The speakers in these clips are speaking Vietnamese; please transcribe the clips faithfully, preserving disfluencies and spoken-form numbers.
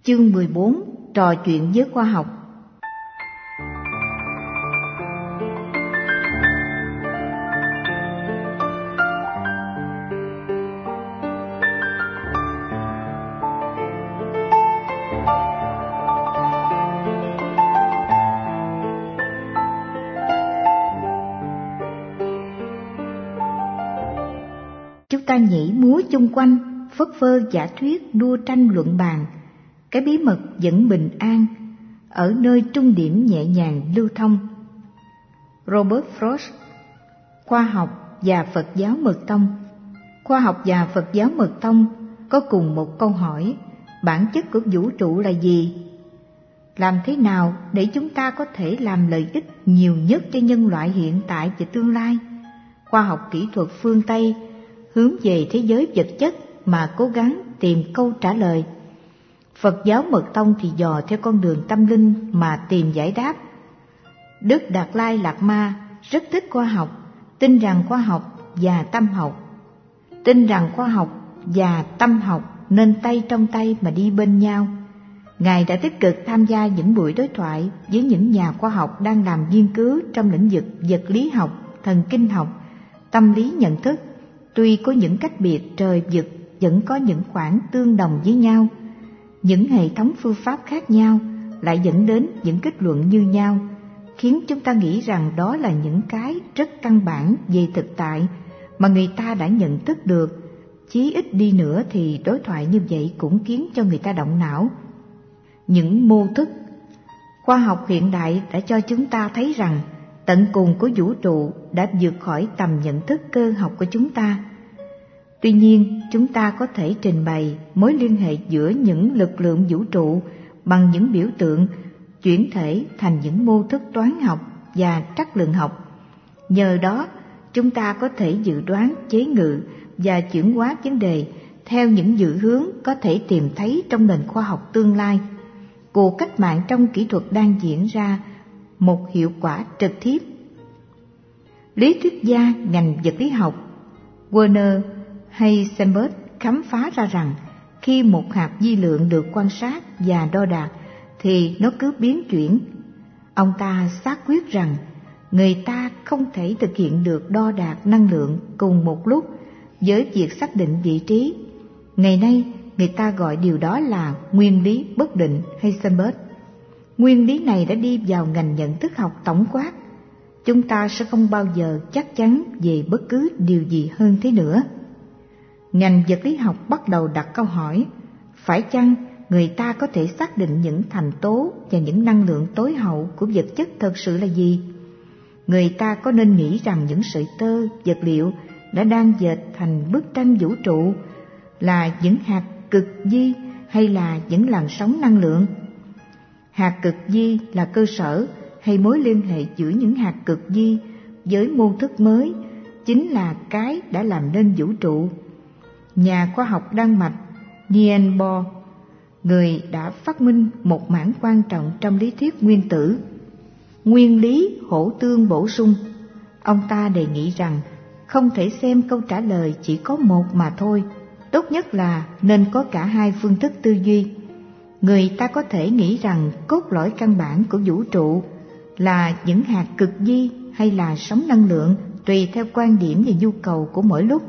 Chương mười bốn. Trò chuyện với khoa học. Chúng ta nhảy múa chung quanh, phất phơ giả thuyết, đua tranh luận bàn. Cái bí mật vẫn bình an ở nơi trung điểm nhẹ nhàng lưu thông. Robert Frost. Khoa học và Phật giáo Mật tông. Khoa học và Phật giáo Mật tông có cùng một câu hỏi: bản chất của vũ trụ là gì? Làm thế nào để chúng ta có thể làm lợi ích nhiều nhất cho nhân loại hiện tại và tương lai? Khoa học kỹ thuật phương Tây hướng về thế giới vật chất mà cố gắng tìm câu trả lời. Phật giáo Mật tông thì dò theo con đường tâm linh mà tìm giải đáp. Đức Đạt Lai Lạt Ma rất thích khoa học, tin rằng khoa học và tâm học, tin rằng khoa học và tâm học nên tay trong tay mà đi bên nhau. Ngài đã tích cực tham gia những buổi đối thoại với những nhà khoa học đang làm nghiên cứu trong lĩnh vực vật lý học, thần kinh học, tâm lý nhận thức. Tuy có những cách biệt trời vực, vẫn có những khoảng tương đồng với nhau. Những hệ thống phương pháp khác nhau lại dẫn đến những kết luận như nhau, khiến chúng ta nghĩ rằng đó là những cái rất căn bản về thực tại mà người ta đã nhận thức được. Chí ít đi nữa thì đối thoại như vậy cũng khiến cho người ta động não. Những mô thức. Khoa học hiện đại đã cho chúng ta thấy rằng tận cùng của vũ trụ đã vượt khỏi tầm nhận thức cơ học của chúng ta. Tuy nhiên, chúng ta có thể trình bày mối liên hệ giữa những lực lượng vũ trụ bằng những biểu tượng, chuyển thể thành những mô thức toán học và trắc lượng học. Nhờ đó, chúng ta có thể dự đoán, chế ngự và chuyển hóa vấn đề theo những dự hướng có thể tìm thấy trong nền khoa học tương lai. Cuộc cách mạng trong kỹ thuật đang diễn ra một hiệu quả trực tiếp. Lý thuyết gia ngành vật lý học Werner Heisenberg khám phá ra rằng khi một hạt vi lượng được quan sát và đo đạc thì nó cứ biến chuyển. Ông ta xác quyết rằng người ta không thể thực hiện được đo đạc năng lượng cùng một lúc với việc xác định vị trí. Ngày nay, người ta gọi điều đó là nguyên lý bất định Heisenberg. Nguyên lý này đã đi vào ngành nhận thức học tổng quát. Chúng ta sẽ không bao giờ chắc chắn về bất cứ điều gì hơn thế nữa. Ngành vật lý học bắt đầu đặt câu hỏi: phải chăng người ta có thể xác định những thành tố và những năng lượng tối hậu của vật chất thật sự là gì? Người ta có nên nghĩ rằng những sợi tơ, vật liệu đã đang dệt thành bức tranh vũ trụ là những hạt cực vi hay là những làn sóng năng lượng? Hạt cực vi là cơ sở hay mối liên hệ giữa những hạt cực vi với mô thức mới chính là cái đã làm nên vũ trụ. Nhà khoa học Đan Mạch Niels Bohr, người đã phát minh một mảng quan trọng trong lý thuyết nguyên tử, nguyên lý hỗ tương bổ sung. Ông ta đề nghị rằng không thể xem câu trả lời chỉ có một mà thôi, tốt nhất là nên có cả hai phương thức tư duy. Người ta có thể nghĩ rằng cốt lõi căn bản của vũ trụ là những hạt cực vi hay là sóng năng lượng, tùy theo quan điểm và nhu cầu của mỗi lúc.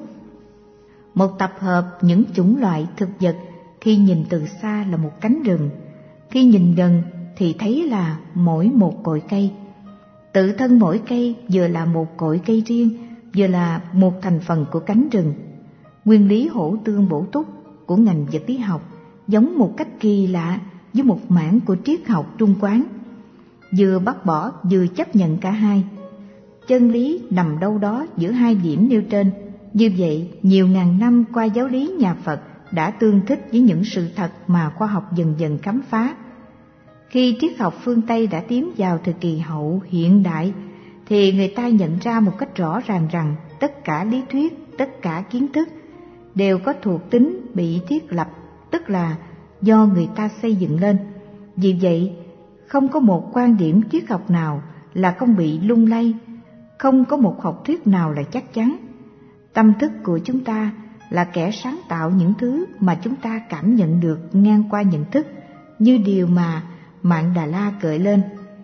Một tập hợp những chủng loại thực vật khi nhìn từ xa là một cánh rừng, khi nhìn gần thì thấy là mỗi một cội cây. Tự thân mỗi cây vừa là một cội cây riêng, vừa là một thành phần của cánh rừng. Nguyên lý hỗ tương bổ túc của ngành vật lý học giống một cách kỳ lạ với một mảng của triết học trung quán, vừa bác bỏ vừa chấp nhận cả hai. Chân lý nằm đâu đó giữa hai điểm nêu trên. Như vậy, nhiều ngàn năm qua giáo lý nhà Phật đã tương thích với những sự thật mà khoa học dần dần khám phá. Khi triết học phương Tây đã tiến vào thời kỳ hậu hiện đại, thì người ta nhận ra một cách rõ ràng rằng tất cả lý thuyết, tất cả kiến thức đều có thuộc tính bị thiết lập, tức là do người ta xây dựng lên. Vì vậy, không có một quan điểm triết học nào là không bị lung lay, không có một học thuyết nào là chắc chắn. Tâm thức của chúng ta là kẻ sáng tạo những thứ mà chúng ta cảm nhận được ngang qua nhận thức, như điều mà Mạn Đà La gợi lên.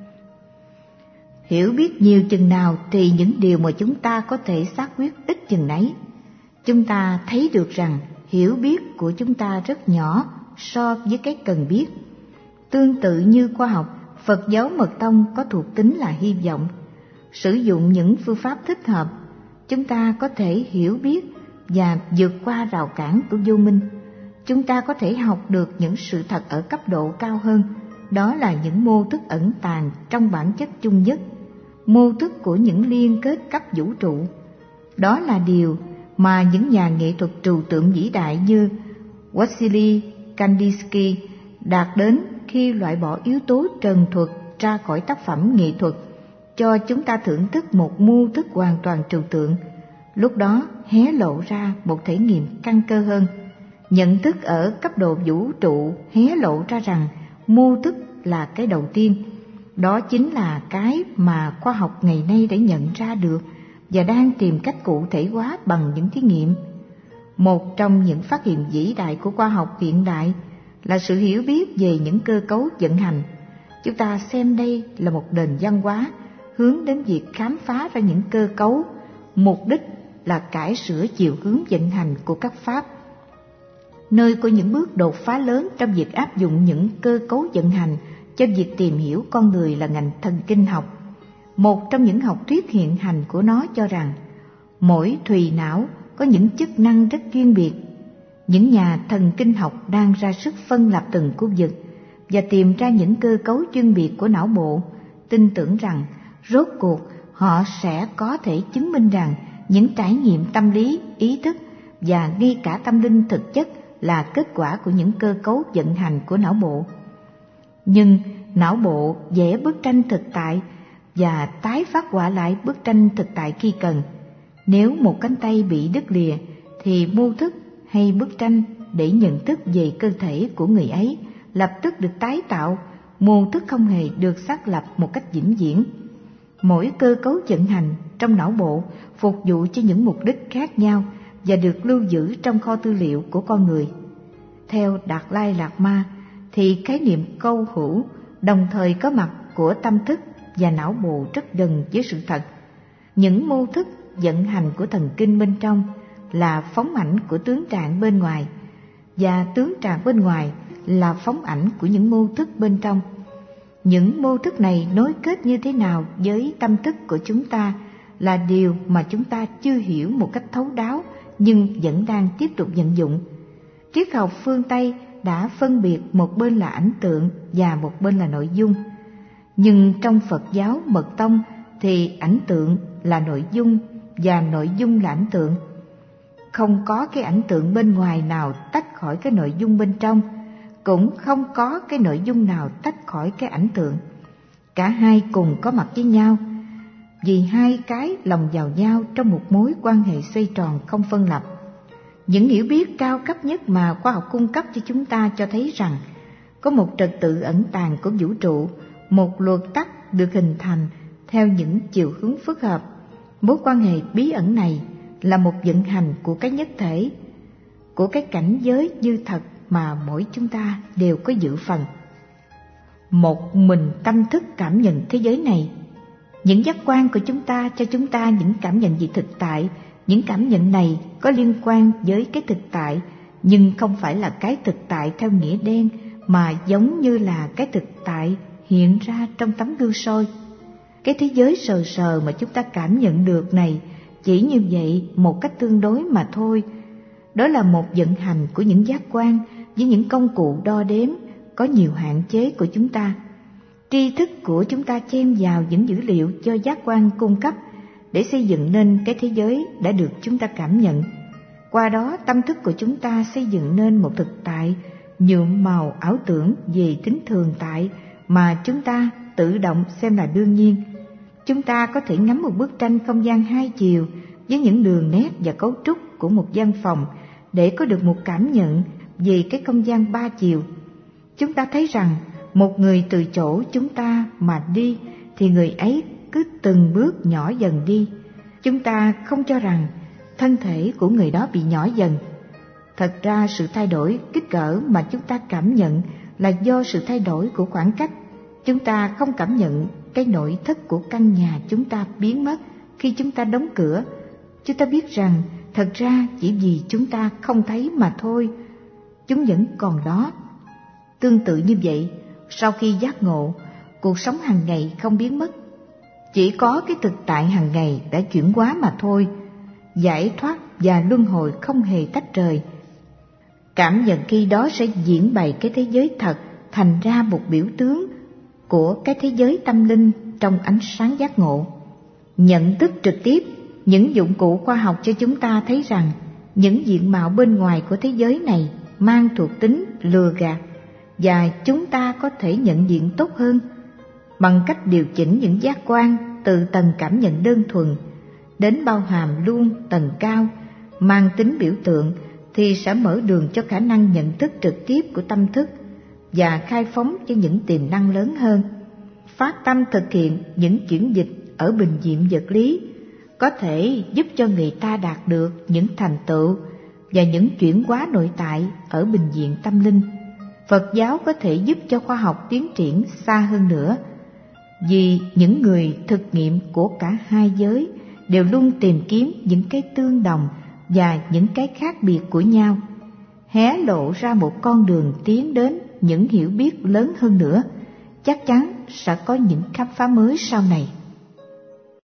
Hiểu biết nhiều chừng nào thì những điều mà chúng ta có thể xác quyết ít chừng nấy. Chúng ta thấy được rằng hiểu biết của chúng ta rất nhỏ so với cái cần biết. Tương tự như khoa học, Phật giáo Mật Tông có thuộc tính là hy vọng. Sử dụng những phương pháp thích hợp, chúng ta có thể hiểu biết và vượt qua rào cản của vô minh. Chúng ta có thể học được những sự thật ở cấp độ cao hơn, đó là những mô thức ẩn tàng trong bản chất chung nhất, mô thức của những liên kết cấp vũ trụ. Đó là điều mà những nhà nghệ thuật trừu tượng vĩ đại như Wassily Kandinsky đạt đến khi loại bỏ yếu tố trần thuật ra khỏi tác phẩm nghệ thuật, cho chúng ta thưởng thức một mô thức hoàn toàn trừu tượng. Lúc đó hé lộ ra một thể nghiệm căn cơ hơn. Nhận thức ở cấp độ vũ trụ hé lộ ra rằng mô thức là cái đầu tiên. Đó chính là cái mà khoa học ngày nay đã nhận ra được và đang tìm cách cụ thể hóa bằng những thí nghiệm. Một trong những phát hiện vĩ đại của khoa học hiện đại là sự hiểu biết về những cơ cấu vận hành. Chúng ta xem đây là một nền văn hóa hướng đến việc khám phá ra những cơ cấu, mục đích là cải sửa chiều hướng vận hành của các pháp. Nơi có những bước đột phá lớn trong việc áp dụng những cơ cấu vận hành cho việc tìm hiểu con người là ngành thần kinh học. Một trong những học thuyết hiện hành của nó cho rằng mỗi thùy não có những chức năng rất riêng biệt. Những nhà thần kinh học đang ra sức phân lập từng khu vực và tìm ra những cơ cấu chuyên biệt của não bộ, tin tưởng rằng rốt cuộc họ sẽ có thể chứng minh rằng những trải nghiệm tâm lý, ý thức và ngay cả tâm linh thực chất là kết quả của những cơ cấu vận hành của não bộ. Nhưng não bộ vẽ bức tranh thực tại và tái phát họa lại bức tranh thực tại khi cần. Nếu một cánh tay bị đứt lìa thì mô thức hay bức tranh để nhận thức về cơ thể của người ấy lập tức được tái tạo, mô thức không hề được xác lập một cách vĩnh viễn. Mỗi cơ cấu vận hành trong não bộ phục vụ cho những mục đích khác nhau và được lưu giữ trong kho tư liệu của con người. Theo Đạt Lai Lạt Ma thì khái niệm câu hữu đồng thời có mặt của tâm thức và não bộ rất gần với sự thật. Những mô thức vận hành của thần kinh bên trong là phóng ảnh của tướng trạng bên ngoài, và tướng trạng bên ngoài là phóng ảnh của những mô thức bên trong. Những mô thức này nối kết như thế nào với tâm thức của chúng ta là điều mà chúng ta chưa hiểu một cách thấu đáo nhưng vẫn đang tiếp tục vận dụng. Triết học phương Tây đã phân biệt một bên là ảnh tượng và một bên là nội dung. Nhưng trong Phật giáo Mật Tông thì ảnh tượng là nội dung và nội dung là ảnh tượng. Không có cái ảnh tượng bên ngoài nào tách khỏi cái nội dung bên trong, cũng không có cái nội dung nào tách khỏi cái ảnh tượng. Cả hai cùng có mặt với nhau, vì hai cái lồng vào nhau trong một mối quan hệ xoay tròn không phân lập. Những hiểu biết cao cấp nhất mà khoa học cung cấp cho chúng ta cho thấy rằng có một trật tự ẩn tàng của vũ trụ, một luật tắc được hình thành theo những chiều hướng phức hợp. Mối quan hệ bí ẩn này là một vận hành của cái nhất thể, của cái cảnh giới như thật mà mỗi chúng ta đều có dự phần. Một mình tâm thức cảm nhận thế giới này. Những giác quan của chúng ta cho chúng ta những cảm nhận về thực tại. Những cảm nhận này có liên quan với cái thực tại, nhưng không phải là cái thực tại theo nghĩa đen, mà giống như là cái thực tại hiện ra trong tấm gương soi. Cái thế giới sờ sờ mà chúng ta cảm nhận được này chỉ như vậy một cách tương đối mà thôi. Đó là một vận hành của những giác quan với những công cụ đo đếm có nhiều hạn chế của chúng ta. Tri thức của chúng ta chen vào những dữ liệu do giác quan cung cấp để xây dựng nên cái thế giới đã được chúng ta cảm nhận. Qua đó tâm thức của chúng ta xây dựng nên một thực tại nhuộm màu ảo tưởng về tính thường tại mà chúng ta tự động xem là đương nhiên. Chúng ta có thể ngắm một bức tranh không gian hai chiều với những đường nét và cấu trúc của một văn phòng để có được một cảm nhận về cái không gian ba chiều. Chúng ta thấy rằng một người từ chỗ chúng ta mà đi thì người ấy cứ từng bước nhỏ dần đi. Chúng ta không cho rằng thân thể của người đó bị nhỏ dần. Thật ra sự thay đổi kích cỡ mà chúng ta cảm nhận là do sự thay đổi của khoảng cách. Chúng ta không cảm nhận cái nội thất của căn nhà chúng ta biến mất khi chúng ta đóng cửa. Chúng ta biết rằng thật ra chỉ vì chúng ta không thấy mà thôi, chúng vẫn còn đó. Tương tự như vậy, sau khi giác ngộ, cuộc sống hàng ngày không biến mất. Chỉ có cái thực tại hàng ngày đã chuyển hóa mà thôi. Giải thoát và luân hồi không hề tách rời. Cảm nhận khi đó sẽ diễn bày cái thế giới thật thành ra một biểu tướng của cái thế giới tâm linh trong ánh sáng giác ngộ. Nhận thức trực tiếp, những dụng cụ khoa học cho chúng ta thấy rằng những diện mạo bên ngoài của thế giới này mang thuộc tính lừa gạt, và chúng ta có thể nhận diện tốt hơn bằng cách điều chỉnh những giác quan từ tầng cảm nhận đơn thuần đến bao hàm luôn tầng cao mang tính biểu tượng, thì sẽ mở đường cho khả năng nhận thức trực tiếp của tâm thức và khai phóng cho những tiềm năng lớn hơn. Phát tâm thực hiện những chuyển dịch ở bình diện vật lý có thể giúp cho người ta đạt được những thành tựu và những chuyển hóa nội tại ở bình diện tâm linh. Phật giáo có thể giúp cho khoa học tiến triển xa hơn nữa, vì những người thực nghiệm của cả hai giới đều luôn tìm kiếm những cái tương đồng và những cái khác biệt của nhau, hé lộ ra một con đường tiến đến những hiểu biết lớn hơn nữa. Chắc chắn sẽ có những khám phá mới sau này.